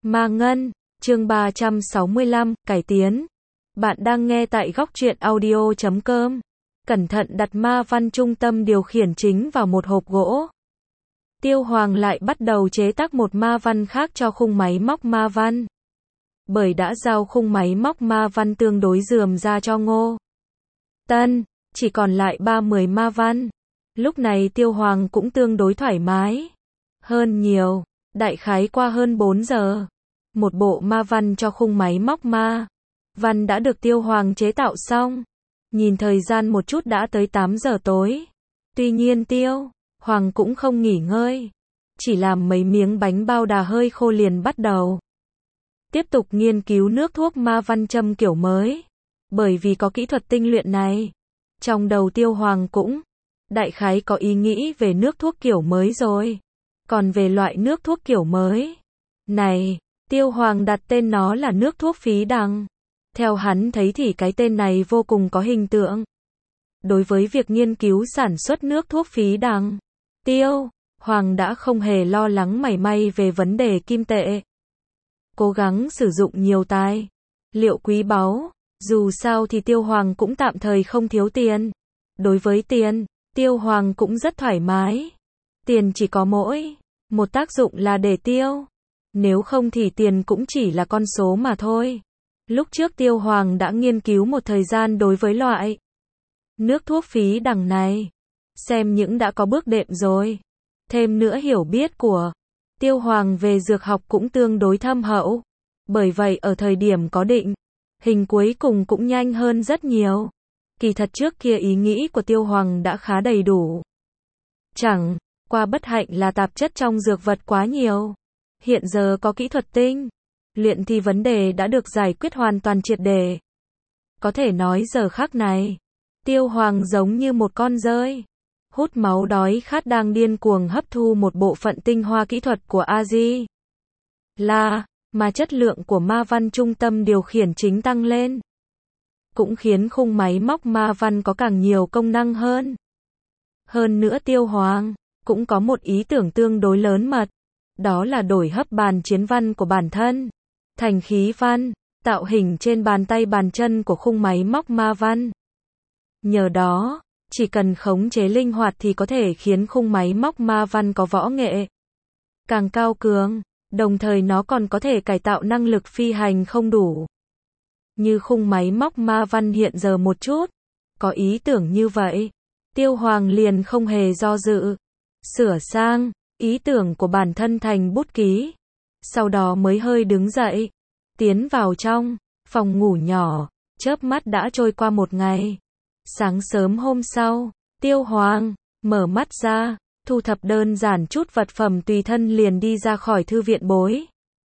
Ma Ngân, chương 365, cải tiến. Bạn đang nghe tại góc truyện audio.com. Cẩn thận đặt ma văn trung tâm điều khiển chính vào một hộp gỗ. Tiêu Hoàng lại bắt đầu chế tác một ma văn khác cho khung máy móc ma văn. Bởi đã giao khung máy móc ma văn tương đối rườm ra cho Ngô Tân, chỉ còn lại 30 ma văn. Lúc này Tiêu Hoàng cũng tương đối thoải mái hơn nhiều. Đại khái qua hơn 4 giờ, một bộ ma văn cho khung máy móc ma văn đã được Tiêu Hoàng chế tạo xong. Nhìn thời gian một chút đã tới 8 giờ tối. Tuy nhiên Tiêu Hoàng cũng không nghỉ ngơi, chỉ làm mấy miếng bánh bao đà hơi khô liền bắt đầu tiếp tục nghiên cứu nước thuốc ma văn châm kiểu mới. Bởi vì có kỹ thuật tinh luyện này, trong đầu Tiêu Hoàng cũng đại khái có ý nghĩ về nước thuốc kiểu mới rồi. Còn về loại nước thuốc kiểu mới này, Tiêu Hoàng đặt tên nó là nước thuốc phí đằng. Theo hắn thấy thì cái tên này vô cùng có hình tượng. Đối với việc nghiên cứu sản xuất nước thuốc phí đằng, Tiêu Hoàng đã không hề lo lắng mảy may về vấn đề kim tệ. Cố gắng sử dụng nhiều tài liệu quý báu, dù sao thì Tiêu Hoàng cũng tạm thời không thiếu tiền. Đối với tiền, Tiêu Hoàng cũng rất thoải mái. Tiền chỉ có mỗi một tác dụng là để tiêu. Nếu không thì tiền cũng chỉ là con số mà thôi. Lúc trước Tiêu Hoàng đã nghiên cứu một thời gian đối với loại nước thuốc phí đằng này. Xem những đã có bước đệm rồi. Thêm nữa hiểu biết của Tiêu Hoàng về dược học cũng tương đối thâm hậu. Bởi vậy ở thời điểm có định hình cuối cùng cũng nhanh hơn rất nhiều. Kỳ thật trước kia ý nghĩ của Tiêu Hoàng đã khá đầy đủ. Chẳng qua bất hạnh là tạp chất trong dược vật quá nhiều. Hiện giờ có kỹ thuật tinh luyện thì vấn đề đã được giải quyết hoàn toàn triệt để. Có thể nói giờ khắc này, Tiêu Hoàng giống như một con dơi hút máu đói khát đang điên cuồng hấp thu một bộ phận tinh hoa kỹ thuật của A-di La, mà chất lượng của ma văn trung tâm điều khiển chính tăng lên, cũng khiến khung máy móc ma văn có càng nhiều công năng hơn. Hơn nữa Tiêu Hoàng cũng có một ý tưởng tương đối lớn mật, đó là đổi hấp bàn chiến văn của bản thân thành khí văn, tạo hình trên bàn tay bàn chân của khung máy móc ma văn. Nhờ đó, chỉ cần khống chế linh hoạt thì có thể khiến khung máy móc ma văn có võ nghệ càng cao cường, đồng thời nó còn có thể cải tạo năng lực phi hành không đủ. Như khung máy móc ma văn hiện giờ một chút, có ý tưởng như vậy, Tiêu Hoàng liền không hề do dự, sửa sang ý tưởng của bản thân thành bút ký. Sau đó mới hơi đứng dậy, tiến vào trong phòng ngủ nhỏ. Chớp mắt đã trôi qua một ngày. Sáng sớm hôm sau, Tiêu Hoàng mở mắt ra, thu thập đơn giản chút vật phẩm tùy thân liền đi ra khỏi thư viện Bối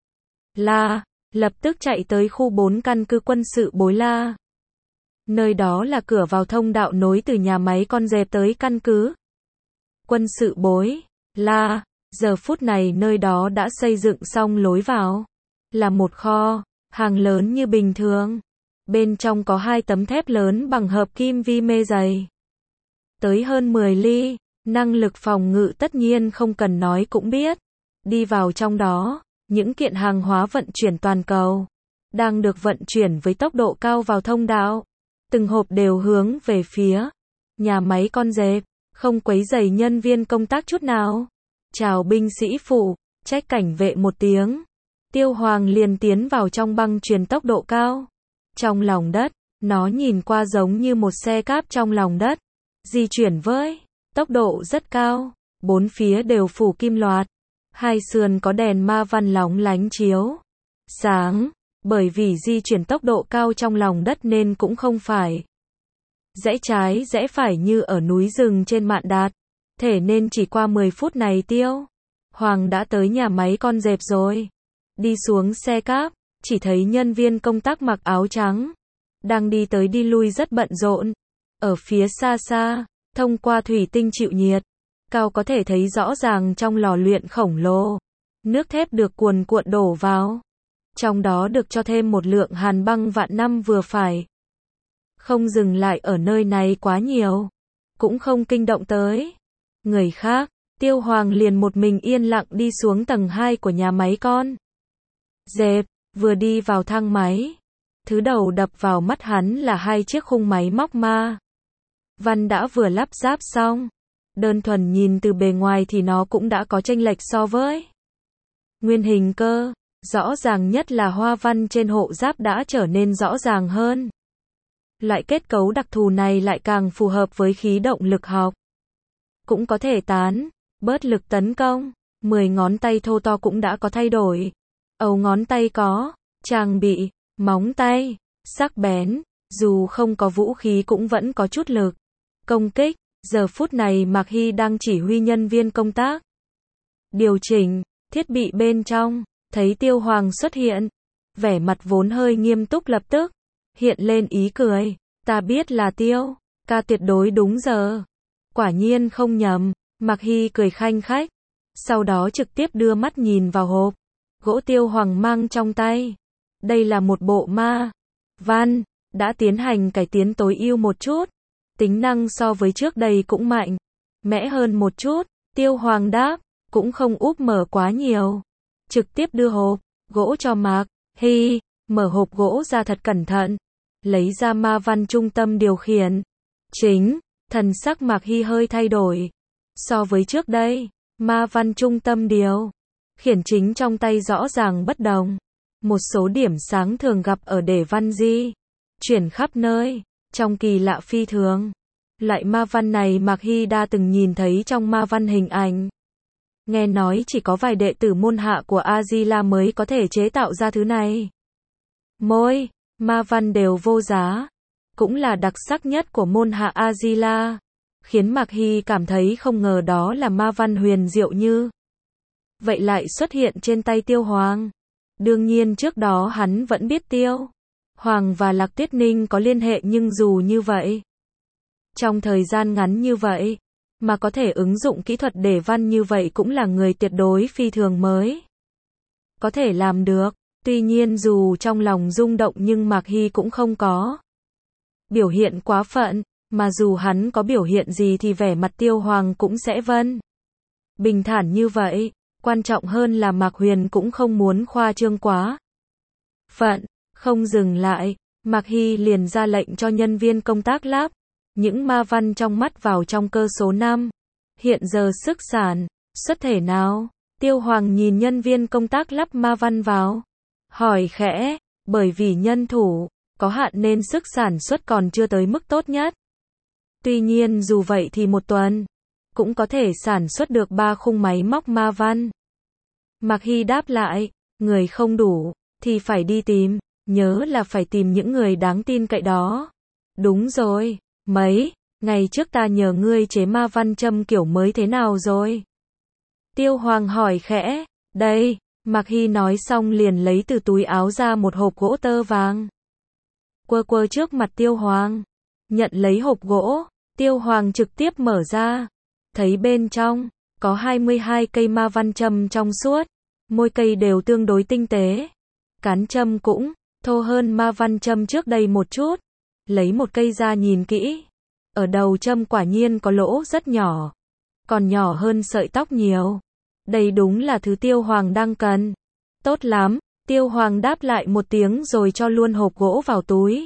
La, lập tức chạy tới khu 4 căn cứ quân sự Bối La. Nơi đó là cửa vào thông đạo nối từ nhà máy con dẹp tới căn cứ quân sự Bối La. Giờ phút này nơi đó đã xây dựng xong lối vào, là một kho hàng lớn như bình thường. Bên trong có 2 tấm thép lớn bằng hợp kim vi mê dày tới hơn 10 ly, năng lực phòng ngự tất nhiên không cần nói cũng biết. Đi vào trong đó, những kiện hàng hóa vận chuyển toàn cầu đang được vận chuyển với tốc độ cao vào thông đạo. Từng hộp đều hướng về phía nhà máy con dẹp, không quấy rầy nhân viên công tác chút nào. Chào binh sĩ phụ trách cảnh vệ một tiếng. Tiêu Hoàng liền tiến vào trong băng chuyền tốc độ cao. Trong lòng đất, nó nhìn qua giống như một xe cáp trong lòng đất, di chuyển với tốc độ rất cao. Bốn phía đều phủ kim loạt, 2 sườn có đèn ma văn lóng lánh chiếu sáng. Bởi vì di chuyển tốc độ cao trong lòng đất nên cũng không phải rẽ trái rẽ phải như ở núi rừng trên mạn đạt. Thế nên chỉ qua 10 phút này Tiêu Hoàng đã tới nhà máy con dẹp rồi. Đi xuống xe cáp, chỉ thấy nhân viên công tác mặc áo trắng đang đi tới đi lui rất bận rộn. Ở phía xa xa, thông qua thủy tinh chịu nhiệt cao có thể thấy rõ ràng trong lò luyện khổng lồ, nước thép được cuồn cuộn đổ vào. Trong đó được cho thêm một lượng hàn băng vạn năm vừa phải. Không dừng lại ở nơi này quá nhiều, cũng không kinh động tới người khác. Tiêu Hoàng liền một mình yên lặng đi xuống tầng 2 của nhà máy con Dẹp, vừa đi vào thang máy. Thứ đầu đập vào mắt hắn là hai chiếc khung máy móc ma văn đã vừa lắp ráp xong. Đơn thuần nhìn từ bề ngoài thì nó cũng đã có chênh lệch so với nguyên hình cơ. Rõ ràng nhất là hoa văn trên hộ giáp đã trở nên rõ ràng hơn. Loại kết cấu đặc thù này lại càng phù hợp với khí động lực học. Cũng có thể tán, bớt lực tấn công. 10 ngón tay thô to cũng đã có thay đổi. Ấu ngón tay có trang bị, móng tay sắc bén, dù không có vũ khí cũng vẫn có chút lực công kích. Giờ phút này Mạc Hy đang chỉ huy nhân viên công tác điều chỉnh thiết bị bên trong, thấy Tiêu Hoàng xuất hiện, vẻ mặt vốn hơi nghiêm túc lập tức hiện lên ý cười. Ta biết là Tiêu ca tuyệt đối đúng giờ. Quả nhiên không nhầm, Mạc Hy cười khanh khách, sau đó trực tiếp đưa mắt nhìn vào hộp gỗ Tiêu Hoàng mang trong tay. Đây là một bộ ma văn, đã tiến hành cải tiến tối ưu một chút. Tính năng so với trước đây cũng mạnh mẽ hơn một chút. Tiêu Hoàng đáp, cũng không úp mở quá nhiều. Trực tiếp đưa hộp gỗ cho Mạc Hy, mở hộp gỗ ra thật cẩn thận, lấy ra ma văn trung tâm điều khiển chính. Thần sắc Mạc Hy hơi thay đổi. So với trước đây, ma văn trung tâm điều khiển chính trong tay rõ ràng bất đồng. Một số điểm sáng thường gặp ở để văn di chuyển khắp nơi, trong kỳ lạ phi thường. Loại ma văn này Mạc Hy đã từng nhìn thấy trong ma văn hình ảnh. Nghe nói chỉ có vài đệ tử môn hạ của A-di-la mới có thể chế tạo ra thứ này. Mỗi ma văn đều vô giá, cũng là đặc sắc nhất của môn hạ A-di-la, khiến Mạc Hy cảm thấy không ngờ đó là ma văn huyền diệu như vậy lại xuất hiện trên tay Tiêu Hoàng. Đương nhiên trước đó hắn vẫn biết Tiêu Hoàng và Lạc Tuyết Ninh có liên hệ, nhưng dù như vậy, trong thời gian ngắn như vậy mà có thể ứng dụng kỹ thuật để văn như vậy cũng là người tuyệt đối phi thường mới có thể làm được. Tuy nhiên dù trong lòng rung động nhưng Mạc Hy cũng không có biểu hiện quá phận, mà dù hắn có biểu hiện gì thì vẻ mặt Tiêu Hoàng cũng sẽ bình thản như vậy. Quan trọng hơn là Mạc Huyền cũng không muốn khoa trương quá phận. Không dừng lại, Mạc Hy liền ra lệnh cho nhân viên công tác lắp những ma văn trong mắt vào trong cơ số 5. Hiện giờ sức sản xuất thể nào? Tiêu Hoàng nhìn nhân viên công tác lắp ma văn vào, hỏi khẽ, bởi vì nhân thủ có hạn nên sức sản xuất còn chưa tới mức tốt nhất. Tuy nhiên dù vậy thì một tuần cũng có thể sản xuất được 3 khung máy móc ma văn. Mạc Hy đáp lại, người không đủ thì phải đi tìm, nhớ là phải tìm những người đáng tin cậy đó. Đúng rồi, mấy ngày trước ta nhờ ngươi chế ma văn châm kiểu mới thế nào rồi? Tiêu Hoàng hỏi khẽ. Đây, Mạc Hy nói xong liền lấy từ túi áo ra một hộp gỗ tơ vàng. Quơ quơ trước mặt Tiêu Hoàng. Nhận lấy hộp gỗ, Tiêu Hoàng trực tiếp mở ra. Thấy bên trong có 22 cây ma văn châm trong suốt, mỗi cây đều tương đối tinh tế. Cán châm cũng thô hơn ma văn châm trước đây một chút. Lấy một cây ra nhìn kỹ, ở đầu châm quả nhiên có lỗ rất nhỏ, còn nhỏ hơn sợi tóc nhiều. Đây đúng là thứ Tiêu Hoàng đang cần. Tốt lắm, Tiêu Hoàng đáp lại một tiếng rồi cho luôn hộp gỗ vào túi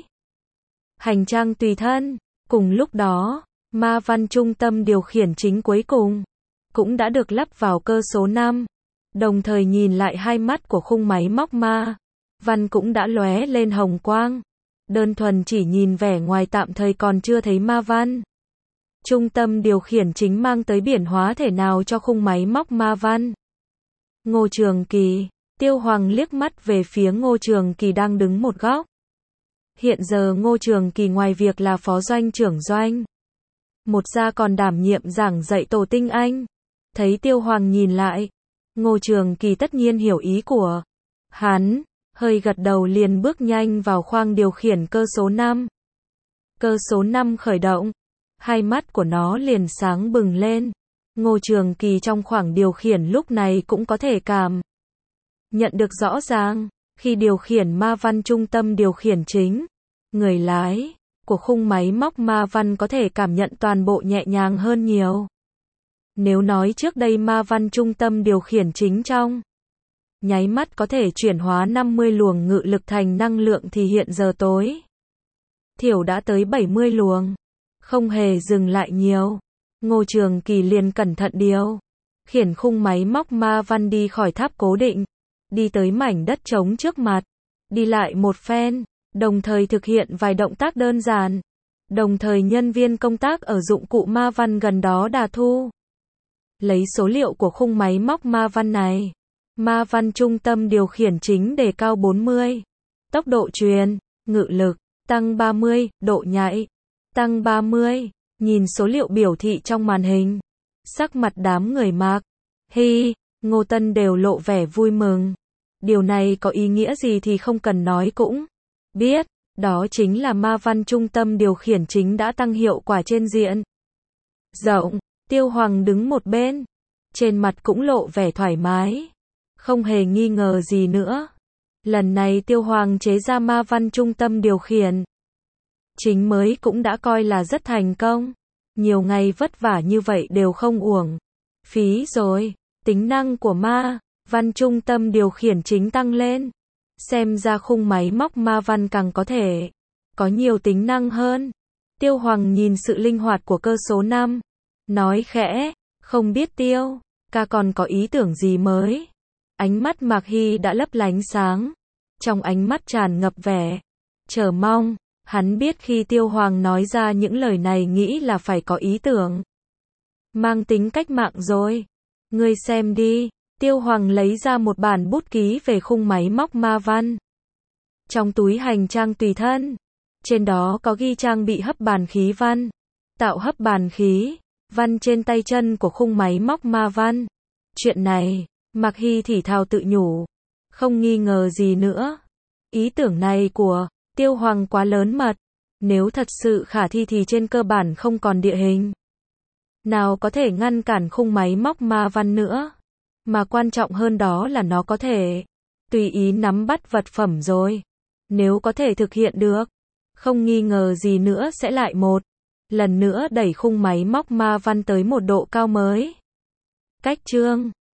hành trang tùy thân. Cùng lúc đó, ma văn trung tâm điều khiển chính cuối cùng cũng đã được lắp vào cơ số 5. Đồng thời nhìn lại hai mắt của khung máy móc ma văn cũng đã lóe lên hồng quang. Đơn thuần chỉ nhìn vẻ ngoài tạm thời còn chưa thấy ma văn trung tâm điều khiển chính mang tới biến hóa thể nào cho khung máy móc ma văn. Ngô Trường Kỳ, Tiêu Hoàng liếc mắt về phía Ngô Trường Kỳ đang đứng một góc. Hiện giờ Ngô Trường Kỳ ngoài việc là phó doanh trưởng doanh một gia còn đảm nhiệm giảng dạy tổ tinh Anh. Thấy Tiêu Hoàng nhìn lại, Ngô Trường Kỳ tất nhiên hiểu ý của hắn, hơi gật đầu liền bước nhanh vào khoang điều khiển cơ số 5. Cơ số 5 khởi động, hai mắt của nó liền sáng bừng lên. Ngô Trường Kỳ trong khoảng điều khiển lúc này cũng có thể cảm nhận được rõ ràng, khi điều khiển ma văn trung tâm điều khiển chính, người lái của khung máy móc ma văn có thể cảm nhận toàn bộ nhẹ nhàng hơn nhiều. Nếu nói trước đây ma văn trung tâm điều khiển chính trong nháy mắt có thể chuyển hóa 50 luồng ngự lực thành năng lượng thì hiện giờ tối thiểu đã tới 70 luồng. Không hề dừng lại nhiều. Ngô Trường Kỳ liền cẩn thận điều khiển khung máy móc ma văn đi khỏi tháp cố định, đi tới mảnh đất trống trước mặt, đi lại một phen, đồng thời thực hiện vài động tác đơn giản. Đồng thời nhân viên công tác ở dụng cụ ma văn gần đó đà thu lấy số liệu của khung máy móc ma văn này. Ma văn trung tâm điều khiển chính đề cao 40, tốc độ truyền, ngự lực tăng 30, độ nhạy tăng 30. Nhìn số liệu biểu thị trong màn hình, sắc mặt đám người Mạc Hy, Ngô Tân đều lộ vẻ vui mừng. Điều này có ý nghĩa gì thì không cần nói cũng biết, đó chính là ma văn trung tâm điều khiển chính đã tăng hiệu quả trên diện rộng. Tiêu Hoàng đứng một bên, trên mặt cũng lộ vẻ thoải mái, không hề nghi ngờ gì nữa. Lần này Tiêu Hoàng chế ra ma văn trung tâm điều khiển chính mới cũng đã coi là rất thành công. Nhiều ngày vất vả như vậy đều không uổng phí rồi. Tính năng của ma văn trung tâm điều khiển chính tăng lên. Xem ra khung máy móc ma văn càng có thể có nhiều tính năng hơn. Tiêu Hoàng nhìn sự linh hoạt của cơ số 5, nói khẽ, không biết Tiêu ca còn có ý tưởng gì mới. Ánh mắt Mạc Hy đã lấp lánh sáng, trong ánh mắt tràn ngập vẻ chờ mong. Hắn biết khi Tiêu Hoàng nói ra những lời này nghĩ là phải có ý tưởng mang tính cách mạng rồi. Ngươi xem đi. Tiêu Hoàng lấy ra một bản bút ký về khung máy móc ma văn trong túi hành trang tùy thân. Trên đó có ghi trang bị hấp bàn khí văn, tạo hấp bàn khí văn trên tay chân của khung máy móc ma văn. Chuyện này, Mạc Hy thì thào tự nhủ, không nghi ngờ gì nữa. Ý tưởng này của Tiêu Hoàng quá lớn mật. Nếu thật sự khả thi thì trên cơ bản không còn địa hình nào có thể ngăn cản khung máy móc ma văn nữa. Mà quan trọng hơn đó là nó có thể tùy ý nắm bắt vật phẩm rồi. Nếu có thể thực hiện được, không nghi ngờ gì nữa sẽ lại một lần nữa đẩy khung máy móc ma văn tới một độ cao mới. Cách chương